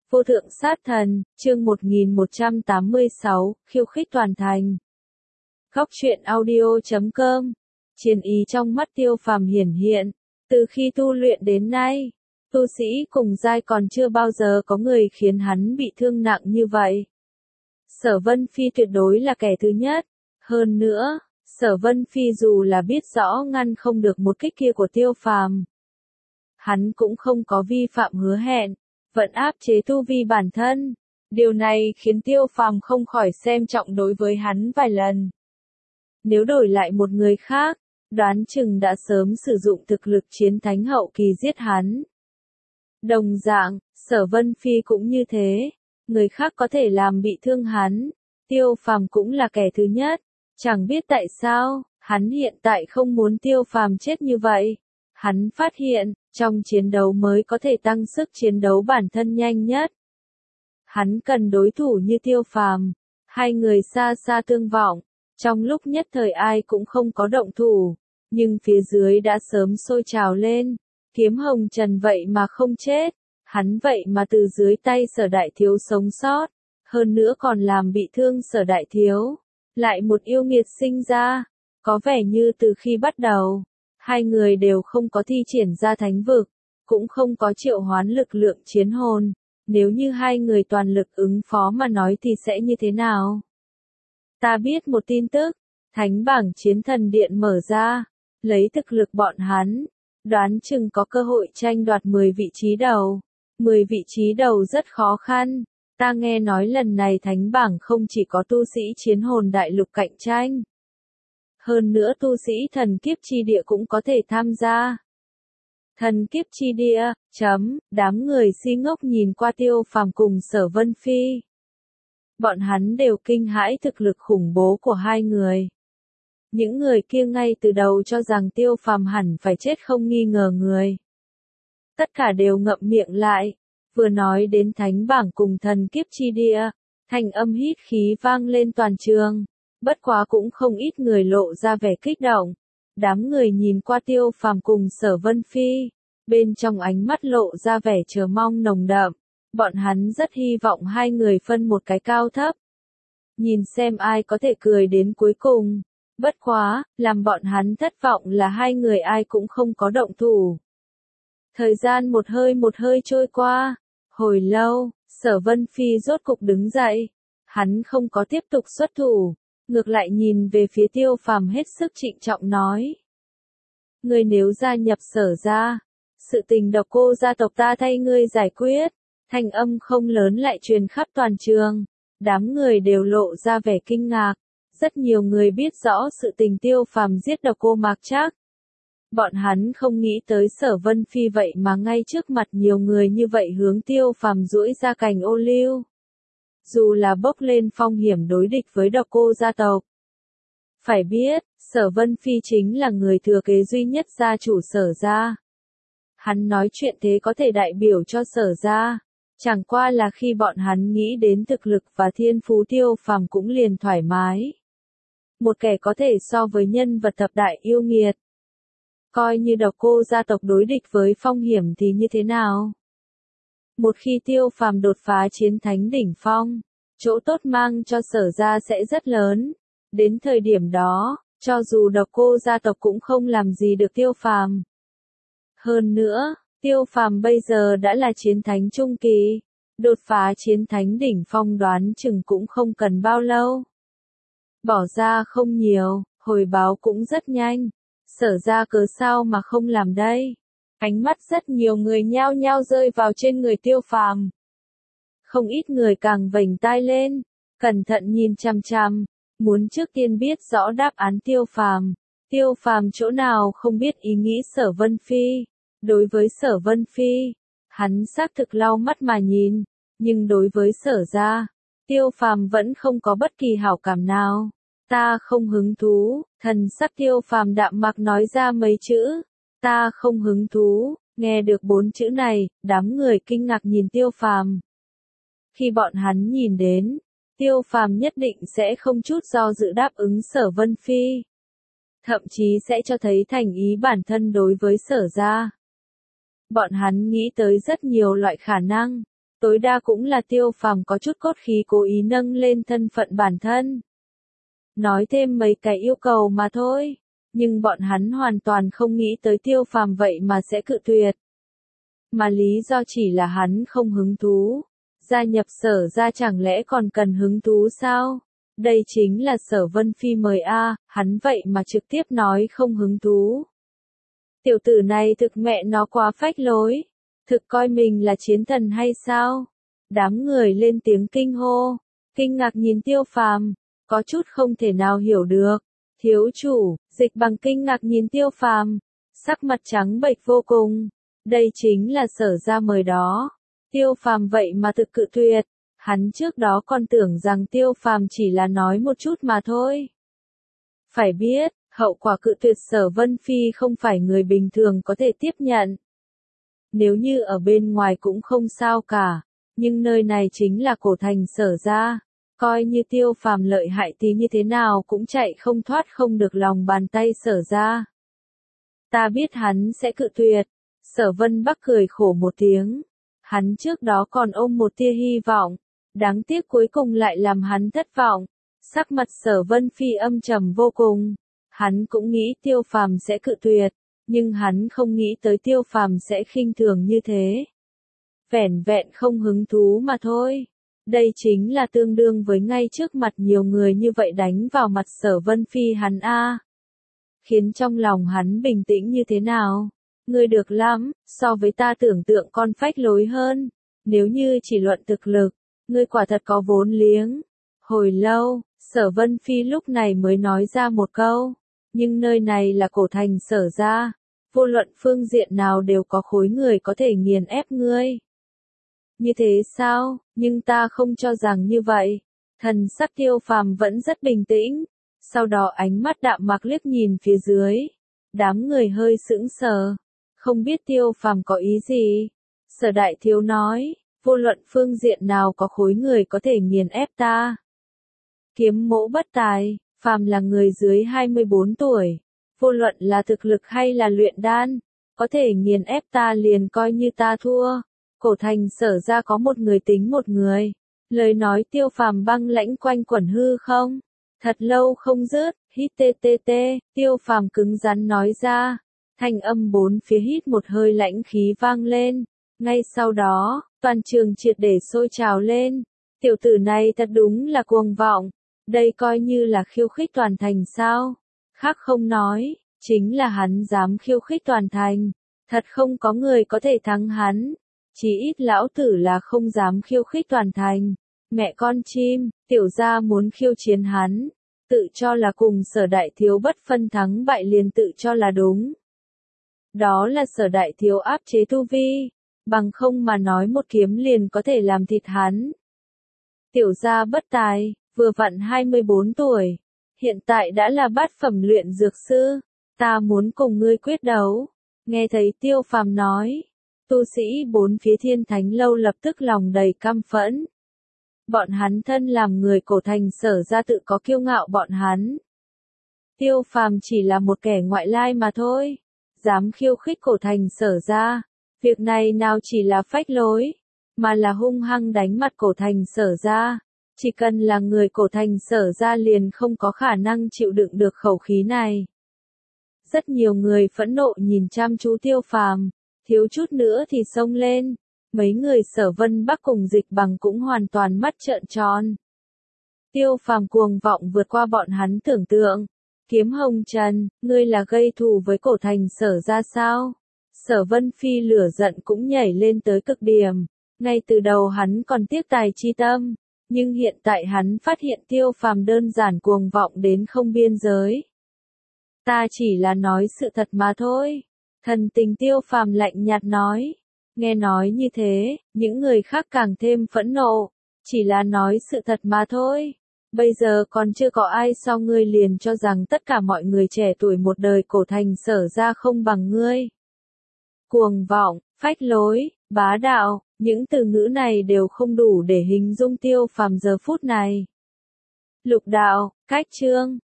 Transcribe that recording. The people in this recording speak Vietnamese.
Vô thượng sát thần, chương 1186, khiêu khích toàn thành. Góc truyện audio.com. Chiến ý trong mắt Tiêu Phàm hiển hiện, từ khi tu luyện đến nay, tu sĩ cùng giai còn chưa bao giờ có người khiến hắn bị thương nặng như vậy. Sở Vân Phi tuyệt đối là kẻ thứ nhất, hơn nữa, Sở Vân Phi dù là biết rõ ngăn không được một kích kia của Tiêu Phàm, hắn cũng không có vi phạm hứa hẹn, vẫn áp chế tu vi bản thân. Điều này khiến Tiêu Phàm không khỏi xem trọng đối với hắn vài lần. Nếu đổi lại một người khác, đoán chừng đã sớm sử dụng thực lực chiến thánh hậu kỳ giết hắn. Đồng dạng, Sở Vân Phi cũng như thế, người khác có thể làm bị thương hắn, Tiêu Phàm cũng là kẻ thứ nhất. Chẳng biết tại sao, hắn hiện tại không muốn Tiêu Phàm chết như vậy. Hắn phát hiện, trong chiến đấu mới có thể tăng sức chiến đấu bản thân nhanh nhất. Hắn cần đối thủ như Tiêu Phàm, hai người xa xa tương vọng, trong lúc nhất thời ai cũng không có động thủ, nhưng phía dưới đã sớm sôi trào lên, Kiếm Hồng Trần vậy mà không chết, hắn vậy mà từ dưới tay Sở Đại Thiếu sống sót, hơn nữa còn làm bị thương Sở Đại Thiếu, lại một yêu nghiệt sinh ra, có vẻ như từ khi bắt đầu, hai người đều không có thi triển ra thánh vực, cũng không có triệu hoán lực lượng chiến hồn. Nếu như hai người toàn lực ứng phó mà nói thì sẽ như thế nào? Ta biết một tin tức, thánh bảng chiến thần điện mở ra, lấy thực lực bọn hắn, đoán chừng có cơ hội tranh đoạt 10 vị trí đầu. 10 vị trí đầu rất khó khăn, ta nghe nói lần này thánh bảng không chỉ có tu sĩ chiến hồn đại lục cạnh tranh. Hơn nữa tu sĩ thần kiếp chi địa cũng có thể tham gia. Thần kiếp chi địa, đám người si ngốc nhìn qua Tiêu Phàm cùng Sở Vân Phi. Bọn hắn đều kinh hãi thực lực khủng bố của hai người. Những người kia ngay từ đầu cho rằng Tiêu Phàm hẳn phải chết không nghi ngờ người. Tất cả đều ngậm miệng lại, vừa nói đến thánh bảng cùng thần kiếp chi địa, thanh âm hít khí vang lên toàn trường. Bất quá cũng không ít người lộ ra vẻ kích động. Đám người nhìn qua Tiêu Phàm cùng Sở Vân Phi, bên trong ánh mắt lộ ra vẻ chờ mong nồng đậm. Bọn hắn rất hy vọng hai người phân một cái cao thấp. Nhìn xem ai có thể cười đến cuối cùng. Bất quá, làm bọn hắn thất vọng là hai người ai cũng không có động thủ. Thời gian một hơi trôi qua. Hồi lâu, Sở Vân Phi rốt cục đứng dậy. Hắn không có tiếp tục xuất thủ. Ngược lại nhìn về phía Tiêu Phàm hết sức trịnh trọng nói. Ngươi nếu gia nhập Sở gia, sự tình Độc Cô gia tộc ta thay ngươi giải quyết. Thanh âm không lớn lại truyền khắp toàn trường. Đám người đều lộ ra vẻ kinh ngạc. Rất nhiều người biết rõ sự tình Tiêu Phàm giết Độc Cô Mạc Trác. Bọn hắn không nghĩ tới Sở Vân Phi vậy mà ngay trước mặt nhiều người như vậy hướng Tiêu Phàm duỗi ra cành ô liu. Dù là bốc lên phong hiểm đối địch với Độc Cô gia tộc. Phải biết, Sở Vân Phi chính là người thừa kế duy nhất gia chủ Sở gia. Hắn nói chuyện thế có thể đại biểu cho Sở gia. Chẳng qua là khi bọn hắn nghĩ đến thực lực và thiên phú Tiêu Phàm cũng liền thoải mái. Một kẻ có thể so với nhân vật thập đại yêu nghiệt. Coi như Độc Cô gia tộc đối địch với phong hiểm thì như thế nào? Một khi Tiêu Phàm đột phá chiến thánh đỉnh phong, chỗ tốt mang cho Sở gia sẽ rất lớn. Đến thời điểm đó, cho dù Độc Cô gia tộc cũng không làm gì được Tiêu Phàm. Hơn nữa, Tiêu Phàm bây giờ đã là chiến thánh trung kỳ, đột phá chiến thánh đỉnh phong đoán chừng cũng không cần bao lâu. Bỏ ra không nhiều, hồi báo cũng rất nhanh. Sở gia cớ sao mà không làm đây? Ánh mắt rất nhiều người nhao nhao rơi vào trên người Tiêu Phàm. Không ít người càng vểnh tai lên, cẩn thận nhìn chằm chằm, muốn trước tiên biết rõ đáp án Tiêu Phàm. Tiêu Phàm chỗ nào không biết ý nghĩ Sở Vân Phi. Đối với Sở Vân Phi, hắn xác thực lau mắt mà nhìn, nhưng đối với Sở gia, Tiêu Phàm vẫn không có bất kỳ hảo cảm nào. Ta không hứng thú, thần sắc Tiêu Phàm đạm mạc nói ra mấy chữ. Ta không hứng thú, nghe được 4 chữ này, đám người kinh ngạc nhìn Tiêu Phàm. Khi bọn hắn nhìn đến, Tiêu Phàm nhất định sẽ không chút do dự đáp ứng Sở Vân Phi. Thậm chí sẽ cho thấy thành ý bản thân đối với Sở gia. Bọn hắn nghĩ tới rất nhiều loại khả năng, Tối đa cũng là Tiêu Phàm có chút cốt khí cố ý nâng lên thân phận bản thân. Nói thêm mấy cái yêu cầu mà thôi, nhưng bọn hắn hoàn toàn không nghĩ tới Tiêu Phàm vậy mà sẽ cự tuyệt. Mà lý do chỉ là hắn không hứng thú. Gia nhập Sở ra chẳng lẽ còn cần hứng thú sao? Đây chính là Sở Vân Phi mời a, hắn vậy mà trực tiếp nói không hứng thú. Tiểu tử này thực mẹ nó quá phách lối, thực coi mình là chiến thần hay sao? Đám người lên tiếng kinh hô, kinh ngạc nhìn Tiêu Phàm, có chút không thể nào hiểu được. Thiếu chủ, Dịch Bằng kinh ngạc nhìn Tiêu Phàm, sắc mặt trắng bệch vô cùng. Đây chính là Sở ra mời đó. Tiêu Phàm vậy mà thực cự tuyệt, hắn trước đó còn tưởng rằng Tiêu Phàm chỉ là nói một chút mà thôi. Phải biết, hậu quả cự tuyệt Sở Vân Phi không phải người bình thường có thể tiếp nhận. Nếu như ở bên ngoài cũng không sao cả, nhưng nơi này chính là cổ thành Sở ra, coi như Tiêu Phàm lợi hại thì như thế nào cũng chạy không thoát không được lòng bàn tay Sở ra. Ta biết hắn sẽ cự tuyệt. Sở Vân Bắc cười khổ một tiếng. Hắn trước đó còn ôm một tia hy vọng, đáng tiếc cuối cùng lại làm hắn thất vọng. Sắc mặt Sở Vân Phi âm trầm vô cùng. Hắn cũng nghĩ Tiêu Phàm sẽ cự tuyệt, nhưng hắn không nghĩ tới Tiêu Phàm sẽ khinh thường như thế. Vẻn vẹn không hứng thú mà thôi. Đây chính là tương đương với ngay trước mặt nhiều người như vậy đánh vào mặt Sở Vân Phi hắn a. Khiến trong lòng hắn bình tĩnh như thế nào? Ngươi được lắm, so với ta tưởng tượng con phách lối hơn. Nếu như chỉ luận thực lực, ngươi quả thật có vốn liếng. Hồi lâu, Sở Vân Phi lúc này mới nói ra một câu. Nhưng nơi này là cổ thành Sở ra. Vô luận phương diện nào đều có khối người có thể nghiền ép ngươi. Như thế sao? Nhưng ta không cho rằng như vậy. Thần sắc Tiêu Phàm vẫn rất bình tĩnh. Sau đó ánh mắt đạm mạc liếc nhìn phía dưới. Đám người hơi sững sờ. Không biết Tiêu Phàm có ý gì. Sở đại thiếu nói, vô luận phương diện nào có khối người có thể nghiền ép ta. Kiếm mỗ bất tài, phàm là người dưới 24 tuổi. Vô luận là thực lực hay là luyện đan, có thể nghiền ép ta liền coi như ta thua. Cổ thành Sở ra có một người tính một người. Lời nói Tiêu Phàm băng lãnh quanh quẩn hư không. Thật lâu không dứt, hít tê tê tê, Tiêu Phàm cứng rắn nói ra. Thanh âm bốn phía hít một hơi lãnh khí vang lên. Ngay sau đó, toàn trường triệt để sôi trào lên. Tiểu tử này thật đúng là cuồng vọng. Đây coi như là khiêu khích toàn thành sao. Khác không nói, chính là hắn dám khiêu khích toàn thành. Thật không có người có thể thắng hắn. Chỉ ít lão tử là không dám khiêu khích toàn thành. Mẹ con chim, tiểu gia muốn khiêu chiến hắn. Tự cho là cùng Sở đại thiếu bất phân thắng bại liền tự cho là đúng. Đó là Sở đại thiếu áp chế tu vi, bằng không mà nói một kiếm liền có thể làm thịt hắn. Tiểu gia bất tài, vừa vặn 24 tuổi, hiện tại đã là bát phẩm luyện dược sư, ta muốn cùng ngươi quyết đấu. Nghe thấy Tiêu Phàm nói, tu sĩ bốn phía Thiên Thánh lâu lập tức lòng đầy căm phẫn. Bọn hắn thân làm người cổ thành Sở ra tự có kiêu ngạo bọn hắn. Tiêu Phàm chỉ là một kẻ ngoại lai mà thôi. Dám khiêu khích cổ thành Sở ra. Việc này nào chỉ là phách lối, mà là hung hăng đánh mặt cổ thành Sở ra. Chỉ cần là người cổ thành Sở ra liền không có khả năng chịu đựng được khẩu khí này. Rất nhiều người phẫn nộ nhìn chăm chú Tiêu Phàm, thiếu chút nữa thì xông lên. Mấy người Sở Vân Bắc cùng Dịch Bằng cũng hoàn toàn mắt trợn tròn. Tiêu Phàm cuồng vọng vượt qua bọn hắn tưởng tượng. Kiếm Hồng Trần, ngươi là gây thù với cổ thành Sở ra sao? Sở Vân Phi lửa giận cũng nhảy lên tới cực điểm. Ngay từ đầu hắn còn tiếc tài chi tâm, nhưng hiện tại hắn phát hiện Tiêu Phàm đơn giản cuồng vọng đến không biên giới. Ta chỉ là nói sự thật mà thôi. Thần tình Tiêu Phàm lạnh nhạt nói. Nghe nói như thế, những người khác càng thêm phẫn nộ. Chỉ là nói sự thật mà thôi. Bây giờ còn chưa có ai so ngươi liền cho rằng tất cả mọi người trẻ tuổi một đời cổ thành Sở ra không bằng ngươi. Cuồng vọng, phách lối, bá đạo, những từ ngữ này đều không đủ để hình dung Tiêu Phàm giờ phút này. Lục đạo, cách chương.